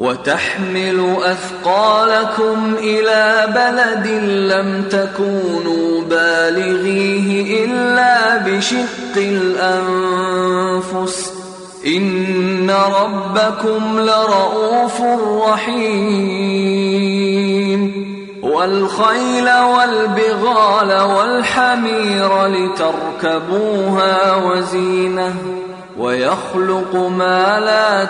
وتحمل أثقالكم إلى بلد لم تكونوا بالغيه إلا بشق الأنفس إن ربكم لرؤوف رحيم والخيل والبغال والحمير لتركبوها وزينة ويخلق ما لا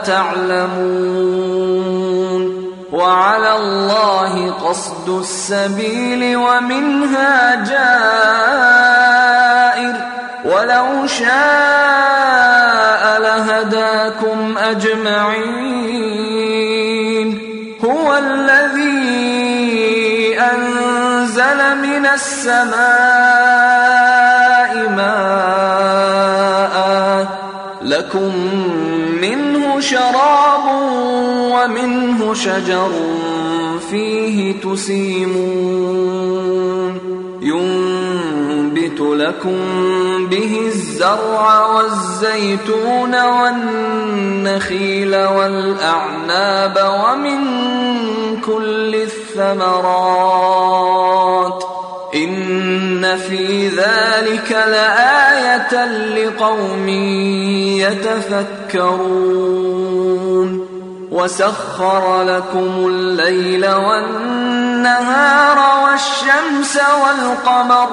تعلمون وعلى الله قصد السبيل ومنها جائر ولو شاء لهداكم أجمعين هو الذي أنزل من السماء ماء لكم منه شراب ومنه شجر فيه تسيمون ينبت لكم به الزرع والزيتون والنخيل والأعناب ومن كل الثمرات إن في ذلك لآية لقوم يتفكرون وسخر لكم الليل والنهار والشمس والقمر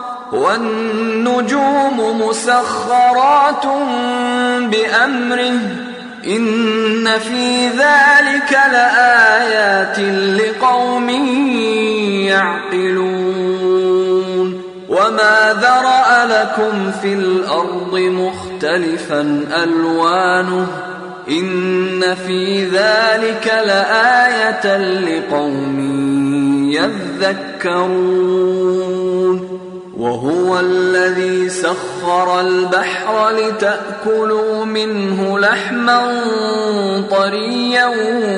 والنجوم مسخرات بأمره إن في ذلك لآيات لقوم يعقلون وما ذرأ لكم في الأرض مختلفا ألوانه إن في ذلك لآية لقوم يذكرون وهو الذي سخر البحر لتأكلوا منه لحما طريا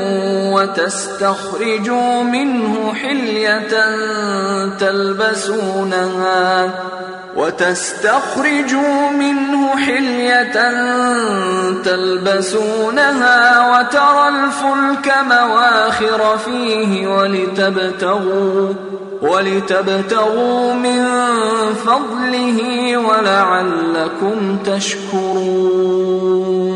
وتستخرجوا منه حلية تلبسونها وترى الفلك مواخر فيه ولتبتغوا من فضله ولعلكم تشكرون